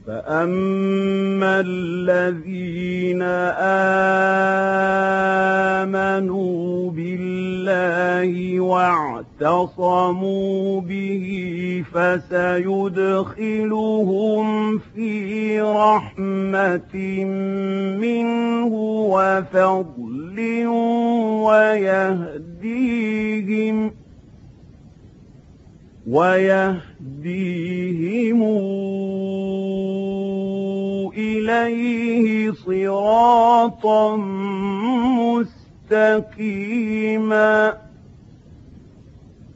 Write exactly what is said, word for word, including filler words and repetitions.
فأما الذين آمنوا بالله واعتصموا به فسيدخلهم في رحمة منه وفضل ويهديهم ويهديهم إليه صراطا مستقيما